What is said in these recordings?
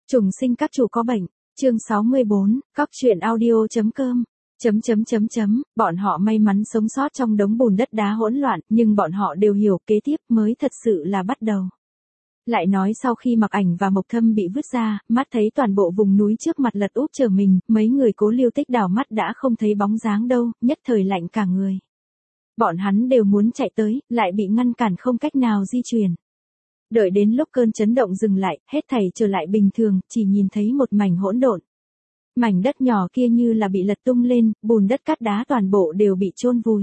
Trùng sinh các chủ có bệnh. Chương 64, Cóc truyện audio.com. Bọn họ may mắn sống sót trong đống bùn đất đá hỗn loạn, nhưng bọn họ đều hiểu kế tiếp mới thật sự là bắt đầu. Lại nói sau khi Mặc Ảnh và Mộc Thâm bị vứt ra, mắt thấy toàn bộ vùng núi trước mặt lật úp trở mình, mấy người Cố Lưu Tích đảo mắt đã không thấy bóng dáng đâu, nhất thời lạnh cả người. Bọn hắn đều muốn chạy tới, lại bị ngăn cản không cách nào di chuyển. Đợi đến lúc cơn chấn động dừng lại, hết thảy trở lại bình thường, chỉ nhìn thấy một mảnh hỗn độn. Mảnh đất nhỏ kia như là bị lật tung lên, bùn đất cát đá toàn bộ đều bị chôn vùi.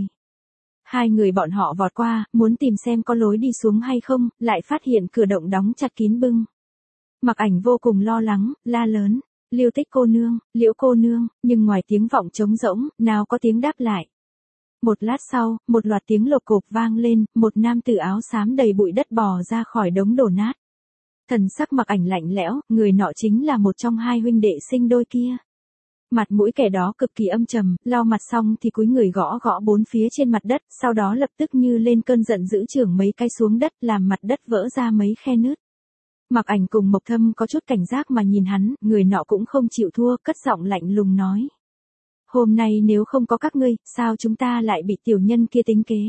Hai người bọn họ vọt qua, muốn tìm xem có lối đi xuống hay không, lại phát hiện cửa động đóng chặt kín bưng. Mặc Ảnh vô cùng lo lắng, la lớn, Lưu Tích cô nương, Liễu cô nương, nhưng ngoài tiếng vọng trống rỗng, nào có tiếng đáp lại. Một lát sau, một loạt tiếng lộc cộp vang lên, một nam tử áo xám đầy bụi đất bò ra khỏi đống đổ nát. Thần sắc Mặc Ảnh lạnh lẽo, người nọ chính là một trong hai huynh đệ sinh đôi kia. Mặt mũi kẻ đó cực kỳ âm trầm, lau mặt xong thì cúi người gõ gõ bốn phía trên mặt đất, sau đó lập tức như lên cơn giận dữ chưởng mấy cái xuống đất, làm mặt đất vỡ ra mấy khe nứt. Mặc Ảnh cùng Mộc Thâm có chút cảnh giác mà nhìn hắn, người nọ cũng không chịu thua, cất giọng lạnh lùng nói. Hôm nay nếu không có các ngươi, sao chúng ta lại bị tiểu nhân kia tính kế?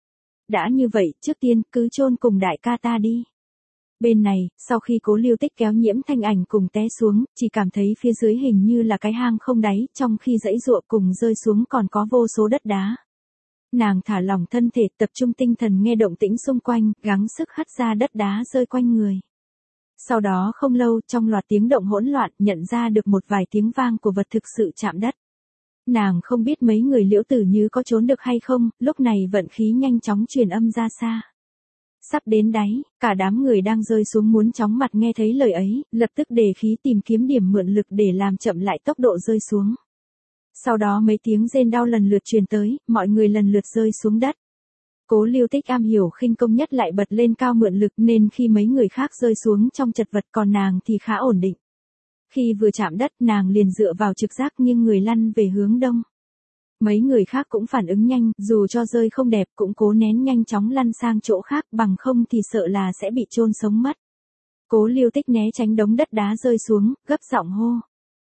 Đã như vậy, trước tiên, cứ chôn cùng đại ca ta đi. Bên này, sau khi Cố Lưu Tích kéo Nhiễm Thanh Ảnh cùng té xuống, chỉ cảm thấy phía dưới hình như là cái hang không đáy, trong khi giãy giụa cùng rơi xuống còn có vô số đất đá. Nàng thả lỏng thân thể, tập trung tinh thần nghe động tĩnh xung quanh, gắng sức hất ra đất đá rơi quanh người. Sau đó không lâu, trong loạt tiếng động hỗn loạn, nhận ra được một vài tiếng vang của vật thực sự chạm đất. Nàng không biết mấy người Liễu Tử Như có trốn được hay không, lúc này vận khí nhanh chóng truyền âm ra xa. Sắp đến đáy, cả đám người đang rơi xuống muốn chóng mặt nghe thấy lời ấy, lập tức đề khí tìm kiếm điểm mượn lực để làm chậm lại tốc độ rơi xuống. Sau đó mấy tiếng rên đau lần lượt truyền tới, mọi người lần lượt rơi xuống đất. Cố Lưu Tích am hiểu khinh công nhất lại bật lên cao mượn lực nên khi mấy người khác rơi xuống trong chật vật còn nàng thì khá ổn định. Khi vừa chạm đất nàng liền dựa vào trực giác nghiêng người lăn về hướng đông. Mấy người khác cũng phản ứng nhanh, dù cho rơi không đẹp cũng cố nén nhanh chóng lăn sang chỗ khác, bằng không thì sợ là sẽ bị chôn sống mất. Cố Lưu Tích né tránh đống đất đá rơi xuống, gấp giọng hô.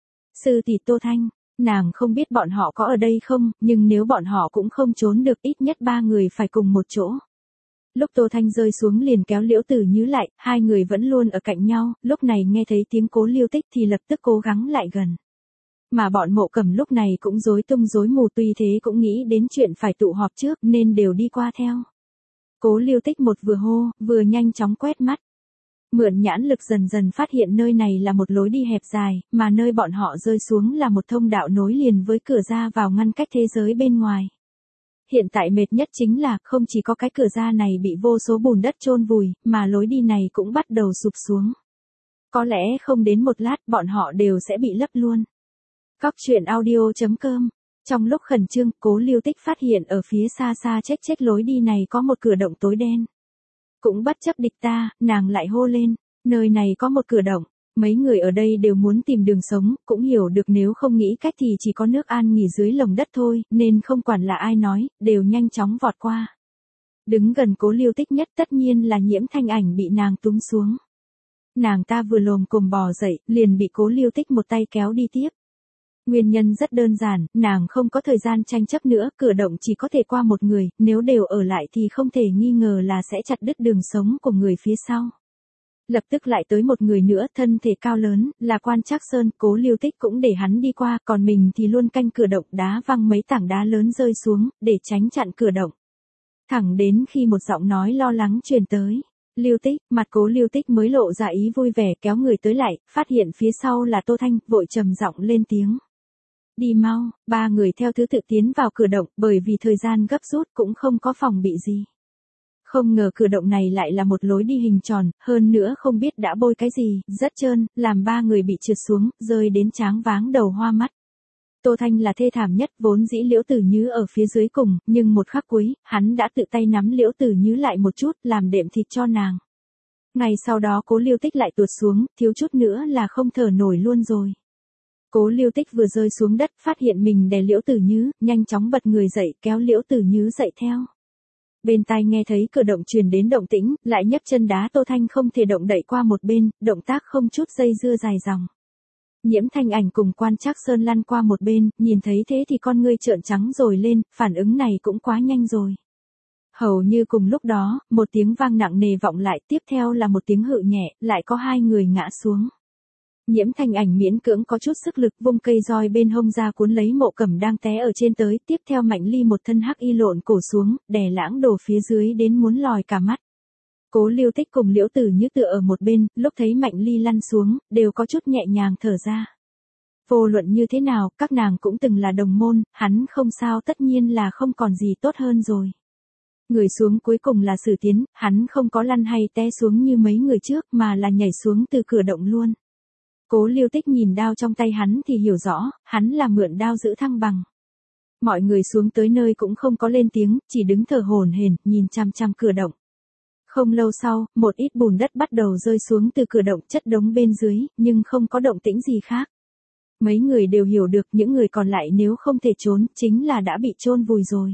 Sư tỷ Tô Thanh, nàng không biết bọn họ có ở đây không, nhưng nếu bọn họ cũng không trốn được ít nhất 3 người phải cùng một chỗ. Lúc Tô Thanh rơi xuống liền kéo Liễu Tử Như lại, hai người vẫn luôn ở cạnh nhau, lúc này nghe thấy tiếng Cố Lưu Tích thì lập tức cố gắng lại gần. Mà bọn Mộ Cẩm lúc này cũng rối tung rối mù, tuy thế cũng nghĩ đến chuyện phải tụ họp trước nên đều đi qua theo. Cố Lưu Tích một vừa hô, vừa nhanh chóng quét mắt. Mượn nhãn lực dần dần phát hiện nơi này là một lối đi hẹp dài, mà nơi bọn họ rơi xuống là một thông đạo nối liền với cửa ra vào ngăn cách thế giới bên ngoài. Hiện tại mệt nhất chính là không chỉ có cái cửa ra này bị vô số bùn đất chôn vùi, mà lối đi này cũng bắt đầu sụp xuống. Có lẽ không đến một lát bọn họ đều sẽ bị lấp luôn. Cóc truyện audio.com. Trong lúc khẩn trương, Cố Lưu Tích phát hiện ở phía xa xa chết lối đi này có một cửa động tối đen. Cũng bất chấp địch ta, nàng lại hô lên, nơi này có một cửa động. Mấy người ở đây đều muốn tìm đường sống, cũng hiểu được nếu không nghĩ cách thì chỉ có nước an nghỉ dưới lồng đất thôi, nên không quản là ai nói, đều nhanh chóng vọt qua. Đứng gần Cố Lưu Tích nhất tất nhiên là Nhiễm Thanh Ảnh bị nàng túm xuống. Nàng ta vừa lồm cồm bò dậy, liền bị Cố Lưu Tích một tay kéo đi tiếp. Nguyên nhân rất đơn giản, nàng không có thời gian tranh chấp nữa, cửa động chỉ có thể qua một người, nếu đều ở lại thì không thể nghi ngờ là sẽ chặt đứt đường sống của người phía sau. Lập tức lại tới một người nữa, thân thể cao lớn, là Quan Trác Sơn, Cố Lưu Tích cũng để hắn đi qua, còn mình thì luôn canh cửa động, đá văng mấy tảng đá lớn rơi xuống, để tránh chặn cửa động. Thẳng đến khi một giọng nói lo lắng truyền tới. Lưu Tích, mặt Cố Lưu Tích mới lộ ra ý vui vẻ kéo người tới lại, phát hiện phía sau là Tô Thanh, vội trầm giọng lên tiếng. Đi mau, 3 người theo thứ tự tiến vào cửa động, bởi vì thời gian gấp rút cũng không có phòng bị gì. Không ngờ cửa động này lại là một lối đi hình tròn, hơn nữa không biết đã bôi cái gì, rất trơn, làm 3 người bị trượt xuống, rơi đến tráng váng đầu hoa mắt. Tô Thanh là thê thảm nhất, vốn dĩ Liễu Tử Như ở phía dưới cùng, nhưng một khắc cuối, hắn đã tự tay nắm Liễu Tử Như lại một chút, làm đệm thịt cho nàng. Ngày sau đó Cố Lưu Tích lại tuột xuống, thiếu chút nữa là không thở nổi luôn rồi. Cố Lưu Tích vừa rơi xuống đất, phát hiện mình đè Liễu Tử Như, nhanh chóng bật người dậy kéo Liễu Tử Như dậy theo. Bên tai nghe thấy cửa động truyền đến động tĩnh, lại nhấc chân đá Tô Thanh không thể động đậy qua một bên, động tác không chút dây dưa dài dòng. Nhiễm Thanh Ảnh cùng Quan Trác Sơn lăn qua một bên, nhìn thấy thế thì con ngươi trợn trắng rồi lên, phản ứng này cũng quá nhanh rồi. Hầu như cùng lúc đó, một tiếng vang nặng nề vọng lại, tiếp theo là một tiếng hự nhẹ, lại có hai người ngã xuống. Nhiễm Thanh Ảnh miễn cưỡng có chút sức lực vung cây roi bên hông ra cuốn lấy Mộ Cẩm đang té ở trên tới, tiếp theo Mạnh Ly một thân hắc y lộn cổ xuống, đè Lãng Đồ phía dưới đến muốn lòi cả mắt. Cố Lưu Tích cùng Liễu Tử Như tựa ở một bên, lúc thấy Mạnh Ly lăn xuống, đều có chút nhẹ nhàng thở ra. Vô luận như thế nào, các nàng cũng từng là đồng môn, hắn không sao tất nhiên là không còn gì tốt hơn rồi. Người xuống cuối cùng là Sử Tiến, hắn không có lăn hay té xuống như mấy người trước mà là nhảy xuống từ cửa động luôn. Cố Lưu Tích nhìn đao trong tay hắn thì hiểu rõ, hắn là mượn đao giữ thăng bằng. Mọi người xuống tới nơi cũng không có lên tiếng, chỉ đứng thở hổn hển, nhìn chằm chằm cửa động. Không lâu sau, một ít bùn đất bắt đầu rơi xuống từ cửa động chất đống bên dưới, nhưng không có động tĩnh gì khác. Mấy người đều hiểu được những người còn lại nếu không thể trốn, chính là đã bị chôn vùi rồi.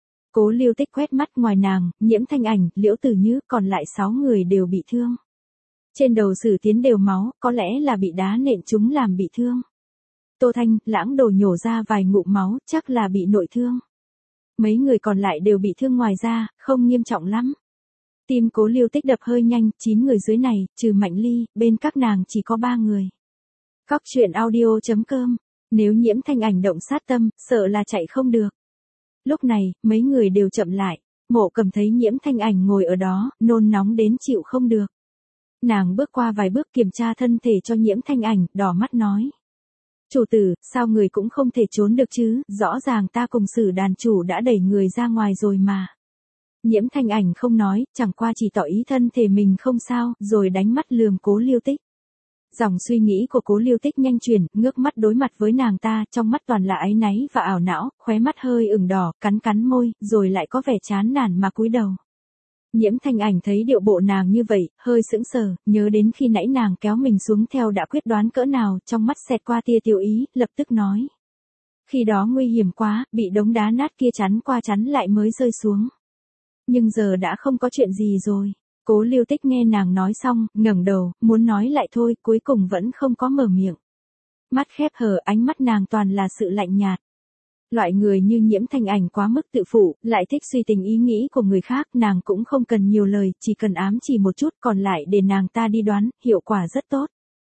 Cố Lưu Tích quét mắt ngoài nàng, Nhiễm Thanh Ảnh, Liễu Tử Như, còn lại 6 người đều bị thương. Trên đầu Sử Tiến đều máu, có lẽ là bị đá nện chúng làm bị thương. Tô Thanh, Lãng Đồ nhổ ra vài ngụm máu, chắc là bị nội thương. Mấy người còn lại đều bị thương ngoài ra, không nghiêm trọng lắm. Tim Cố Lưu Tích đập hơi nhanh, 9 người dưới này, trừ Mạnh Ly, bên các nàng chỉ có 3 người. Cóc truyện audio.com, nếu Nhiễm Thanh Ảnh động sát tâm, sợ là chạy không được. Lúc này, mấy người đều chậm lại, Mộ Cẩm thấy Nhiễm Thanh Ảnh ngồi ở đó, nôn nóng đến chịu không được. Nàng bước qua vài bước kiểm tra thân thể cho Nhiễm Thanh Ảnh, đỏ mắt nói. Chủ tử, sao người cũng không thể trốn được chứ, rõ ràng ta cùng Sử đàn chủ đã đẩy người ra ngoài rồi mà. Nhiễm Thanh Ảnh không nói, chẳng qua chỉ tỏ ý thân thể mình không sao, rồi đánh mắt lườm Cố Lưu Tích. Dòng suy nghĩ của Cố Lưu Tích nhanh chuyển, ngước mắt đối mặt với nàng ta, trong mắt toàn là áy náy và ảo não, khóe mắt hơi ửng đỏ, cắn môi, rồi lại có vẻ chán nản mà cúi đầu. Nhiễm Thanh Ảnh thấy điệu bộ nàng như vậy, hơi sững sờ, nhớ đến khi nãy nàng kéo mình xuống theo đã quyết đoán cỡ nào, trong mắt xẹt qua tia tiêu ý, lập tức nói. Khi đó nguy hiểm quá, bị đống đá nát kia chắn qua chắn lại mới rơi xuống. Nhưng giờ đã không có chuyện gì rồi. Cố Lưu Tích nghe nàng nói xong, ngẩng đầu, muốn nói lại thôi, cuối cùng vẫn không có mở miệng. Mắt khép hờ, ánh mắt nàng toàn là sự lạnh nhạt. Loại người như Nhiễm Thanh Ảnh quá mức tự phụ, lại thích suy tình ý nghĩ của người khác, nàng cũng không cần nhiều lời, chỉ cần ám chỉ một chút, còn lại để nàng ta đi đoán, hiệu quả rất tốt.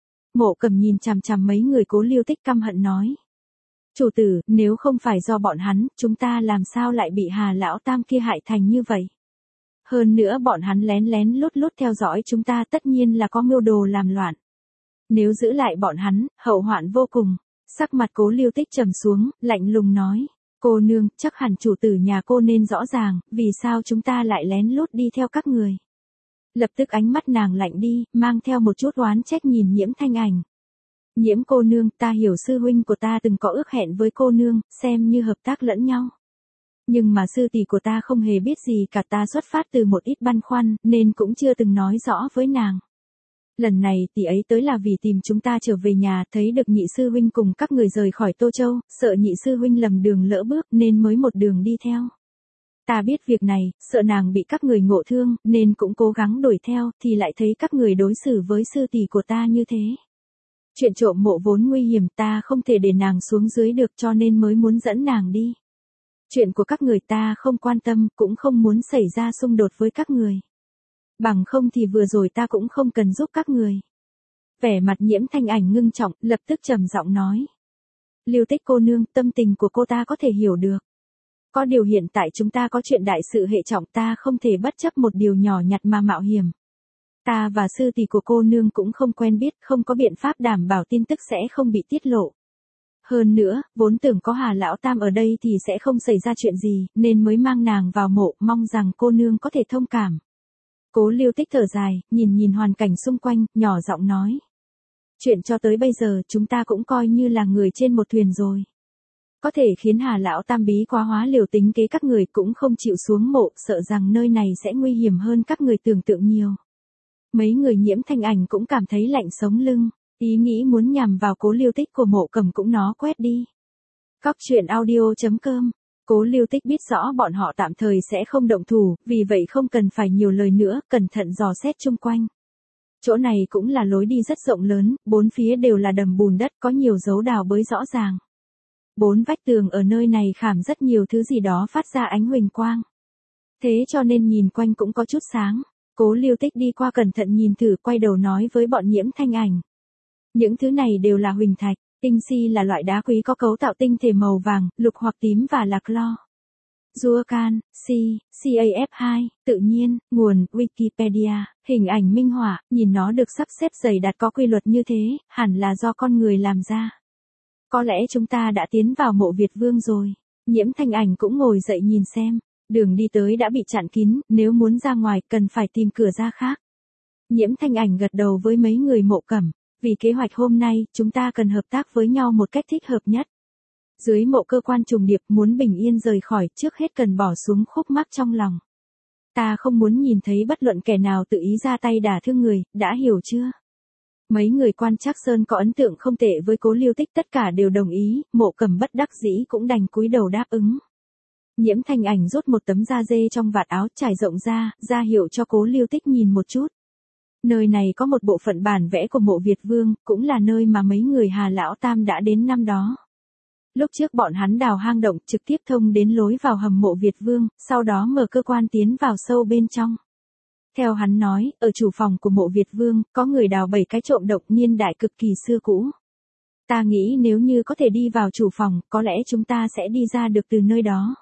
Mộ Cẩm nhìn chằm chằm mấy người Cố Lưu Tích căm hận nói. Chủ tử, nếu không phải do bọn hắn, chúng ta làm sao lại bị Hà Lão Tam kia hại thành như vậy? Hơn nữa bọn hắn lén lén lút theo dõi chúng ta tất nhiên là có mưu đồ làm loạn. Nếu giữ lại bọn hắn, hậu hoạn vô cùng. Sắc mặt Cố Lưu Tích trầm xuống, lạnh lùng nói. Cô nương, chắc hẳn chủ tử nhà cô nên rõ ràng, vì sao chúng ta lại lén lút đi theo các người. Lập tức ánh mắt nàng lạnh đi, mang theo một chút oán trách nhìn Nhiễm Thanh Ảnh. Nhiễm cô nương, ta hiểu sư huynh của ta từng có ước hẹn với cô nương, xem như hợp tác lẫn nhau. Nhưng mà sư tỷ của ta không hề biết gì cả, ta xuất phát từ một ít băn khoăn, nên cũng chưa từng nói rõ với nàng. Lần này tỷ ấy tới là vì tìm chúng ta trở về nhà, thấy được nhị sư huynh cùng các người rời khỏi Tô Châu, sợ nhị sư huynh lầm đường lỡ bước nên mới một đường đi theo. Ta biết việc này, sợ nàng bị các người ngộ thương, nên cũng cố gắng đuổi theo, thì lại thấy các người đối xử với sư tỷ của ta như thế. Chuyện trộm mộ vốn nguy hiểm, ta không thể để nàng xuống dưới được, cho nên mới muốn dẫn nàng đi. Chuyện của các người ta không quan tâm, cũng không muốn xảy ra xung đột với các người. Bằng không thì vừa rồi ta cũng không cần giúp các người. Vẻ mặt Nhiễm Thanh Ảnh ngưng trọng, lập tức trầm giọng nói. Lưu Tích cô nương, tâm tình của cô ta có thể hiểu được. Có điều hiện tại chúng ta có chuyện đại sự hệ trọng, ta không thể bất chấp một điều nhỏ nhặt mà mạo hiểm. Ta và sư tỷ của cô nương cũng không quen biết, không có biện pháp đảm bảo tin tức sẽ không bị tiết lộ. Hơn nữa, vốn tưởng có Hà Lão Tam ở đây thì sẽ không xảy ra chuyện gì, nên mới mang nàng vào mộ, mong rằng cô nương có thể thông cảm. Cố Lưu Tích thở dài, nhìn hoàn cảnh xung quanh, nhỏ giọng nói. Chuyện cho tới bây giờ chúng ta cũng coi như là người trên một thuyền rồi. Có thể khiến Hà Lão Tam bí quá hóa liều tính kế các người cũng không chịu xuống mộ, sợ rằng nơi này sẽ nguy hiểm hơn các người tưởng tượng nhiều. Mấy người Nhiễm Thanh Ảnh cũng cảm thấy lạnh sống lưng, ý nghĩ muốn nhằm vào Cố Lưu Tích của Mộ Cẩm cũng nó quét đi. Cóc truyện audio.com Cố Lưu Tích biết rõ bọn họ tạm thời sẽ không động thủ, vì vậy không cần phải nhiều lời nữa, cẩn thận dò xét chung quanh. Chỗ này cũng là lối đi rất rộng lớn, bốn phía đều là đầm bùn đất, có nhiều dấu đào bới rõ ràng. Bốn vách tường ở nơi này khảm rất nhiều thứ gì đó phát ra ánh huỳnh quang. Thế cho nên nhìn quanh cũng có chút sáng. Cố Lưu Tích đi qua cẩn thận nhìn thử, quay đầu nói với bọn Nhiễm Thanh Ảnh. Những thứ này đều là huỳnh thạch, tinh si là loại đá quý có cấu tạo tinh thể màu vàng, lục hoặc tím và là clo. Duocan, CAF2, tự nhiên, nguồn, Wikipedia, hình ảnh minh họa, nhìn nó được sắp xếp dày đặc có quy luật như thế, hẳn là do con người làm ra. Có lẽ chúng ta đã tiến vào mộ Việt Vương rồi. Nhiễm Thanh Ảnh cũng ngồi dậy nhìn xem, đường đi tới đã bị chặn kín, nếu muốn ra ngoài cần phải tìm cửa ra khác. Nhiễm Thanh Ảnh gật đầu với mấy người Mộ Cẩm, vì kế hoạch hôm nay, chúng ta cần hợp tác với nhau một cách thích hợp nhất. Dưới mộ cơ quan trùng điệp muốn bình yên rời khỏi, trước hết cần bỏ xuống khúc mắc trong lòng. Ta không muốn nhìn thấy bất luận kẻ nào tự ý ra tay đả thương người, đã hiểu chưa? Mấy người quan Trác Sơn có ấn tượng không tệ với Cố Lưu Tích, tất cả đều đồng ý, Mộ Cẩm bất đắc dĩ cũng đành cúi đầu đáp ứng. Nhiễm Thanh Ảnh rút một tấm da dê trong vạt áo trải rộng ra hiệu cho Cố Lưu Tích nhìn một chút. Nơi này có một bộ phận bản vẽ của mộ Việt Vương, cũng là nơi mà mấy người Hà Lão Tam đã đến năm đó. Lúc trước bọn hắn đào hang động trực tiếp thông đến lối vào hầm mộ Việt Vương, sau đó mở cơ quan tiến vào sâu bên trong. Theo hắn nói, ở chủ phòng của mộ Việt Vương, có người đào 7 cái trộm động niên đại cực kỳ xưa cũ. Ta nghĩ nếu như có thể đi vào chủ phòng, có lẽ chúng ta sẽ đi ra được từ nơi đó.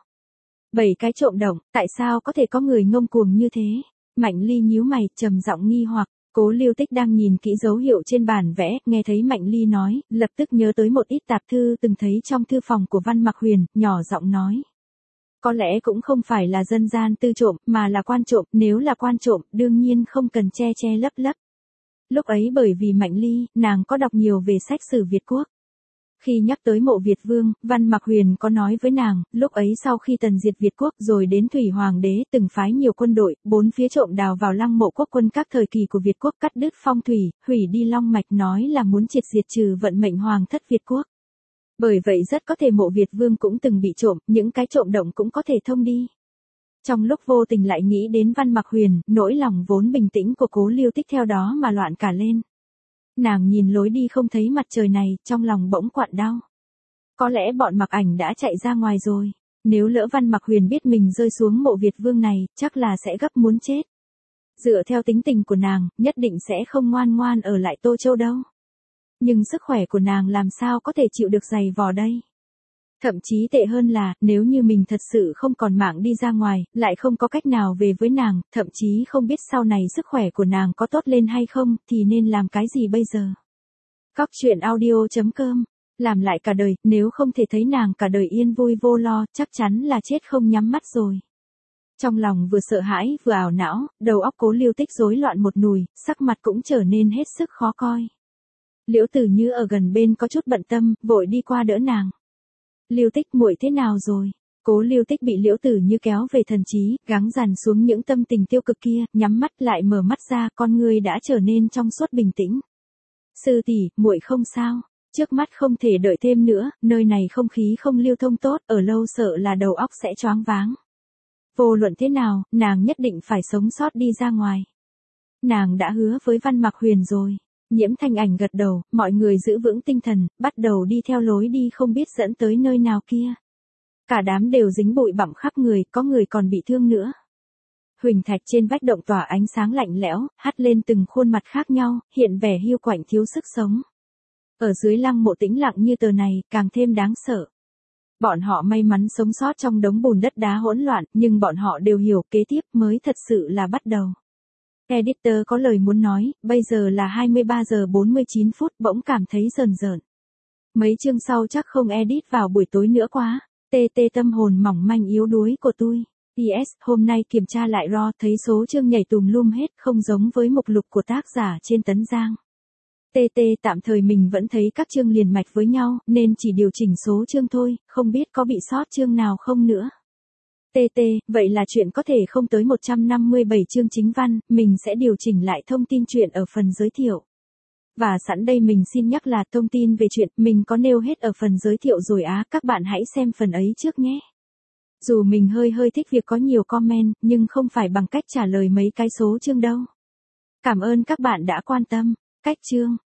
7 cái trộm động, tại sao có thể có người ngông cuồng như thế? Mạnh Ly nhíu mày, trầm giọng nghi hoặc. Cố Lưu Tích đang nhìn kỹ dấu hiệu trên bản vẽ, nghe thấy Mạnh Ly nói, lập tức nhớ tới một ít tạp thư từng thấy trong thư phòng của Văn Mặc Huyền, nhỏ giọng nói. Có lẽ cũng không phải là dân gian tư trộm, mà là quan trộm, nếu là quan trộm, đương nhiên không cần che che lấp lấp. Lúc ấy bởi vì Mạnh Ly, nàng có đọc nhiều về sách sử Việt Quốc. Khi nhắc tới mộ Việt Vương, Văn Mặc Huyền có nói với nàng, lúc ấy sau khi tần diệt Việt Quốc rồi đến Thủy Hoàng đế từng phái nhiều quân đội, bốn phía trộm đào vào lăng mộ quốc quân các thời kỳ của Việt Quốc, cắt đứt phong thủy, hủy đi long mạch, nói là muốn triệt diệt trừ vận mệnh hoàng thất Việt Quốc. Bởi vậy rất có thể mộ Việt Vương cũng từng bị trộm, những cái trộm động cũng có thể thông đi. Trong lúc vô tình lại nghĩ đến Văn Mặc Huyền, nỗi lòng vốn bình tĩnh của Cố Lưu Tích theo đó mà loạn cả lên. Nàng nhìn lối đi không thấy mặt trời này, trong lòng bỗng quặn đau. Có lẽ bọn Mặc Ảnh đã chạy ra ngoài rồi. Nếu lỡ Văn Mặc Huyền biết mình rơi xuống mộ Việt Vương này, chắc là sẽ gấp muốn chết. Dựa theo tính tình của nàng, nhất định sẽ không ngoan ngoan ở lại Tô Châu đâu. Nhưng sức khỏe của nàng làm sao có thể chịu được giày vò đây? Thậm chí tệ hơn là, nếu như mình thật sự không còn mạng đi ra ngoài, lại không có cách nào về với nàng, thậm chí không biết sau này sức khỏe của nàng có tốt lên hay không, thì nên làm cái gì bây giờ? Cóc truyện audio.com. Làm lại cả đời, nếu không thể thấy nàng cả đời yên vui vô lo, chắc chắn là chết không nhắm mắt rồi. Trong lòng vừa sợ hãi, vừa ảo não, đầu óc Cố Lưu Tích rối loạn một nùi, sắc mặt cũng trở nên hết sức khó coi. Liễu Tử Như ở gần bên có chút bận tâm, vội đi qua đỡ nàng. Lưu Tích, muội thế nào rồi? Cố Lưu Tích bị Liễu Tử Như kéo về thần trí, gắng dằn xuống những tâm tình tiêu cực kia, nhắm mắt lại mở mắt ra, con người đã trở nên trong suốt bình tĩnh. Sư tỷ, muội không sao. Trước mắt không thể đợi thêm nữa, nơi này không khí không lưu thông tốt, ở lâu sợ là đầu óc sẽ choáng váng. Vô luận thế nào, nàng nhất định phải sống sót đi ra ngoài. Nàng đã hứa với Văn Mặc Huyền rồi. Nhiễm Thanh Ảnh gật đầu, mọi người giữ vững tinh thần, bắt đầu đi theo lối đi không biết dẫn tới nơi nào kia. Cả đám đều dính bụi bặm khắp người, có người còn bị thương nữa. Huỳnh thạch trên vách động tỏa ánh sáng lạnh lẽo, hắt lên từng khuôn mặt khác nhau, hiện vẻ hiu quạnh thiếu sức sống. Ở dưới lăng mộ tĩnh lặng như tờ này, càng thêm đáng sợ. Bọn họ may mắn sống sót trong đống bùn đất đá hỗn loạn, nhưng bọn họ đều hiểu kế tiếp mới thật sự là bắt đầu. Editor có lời muốn nói, bây giờ là 23 giờ 49 phút, bỗng cảm thấy rờn rợn. Mấy chương sau chắc không edit vào buổi tối nữa quá. TT tâm hồn mỏng manh yếu đuối của tôi. PS, hôm nay kiểm tra lại RAW thấy số chương nhảy tùm lum hết, không giống với mục lục của tác giả trên Tấn Giang. TT tạm thời mình vẫn thấy các chương liền mạch với nhau, nên chỉ điều chỉnh số chương thôi, không biết có bị sót chương nào không nữa. TT, vậy là chuyện có thể không tới 157 chương chính văn, mình sẽ điều chỉnh lại thông tin chuyện ở phần giới thiệu. Và sẵn đây mình xin nhắc là thông tin về chuyện mình có nêu hết ở phần giới thiệu rồi á, các bạn hãy xem phần ấy trước nhé. Dù mình hơi thích việc có nhiều comment, nhưng không phải bằng cách trả lời mấy cái số chương đâu. Cảm ơn các bạn đã quan tâm. Cách chương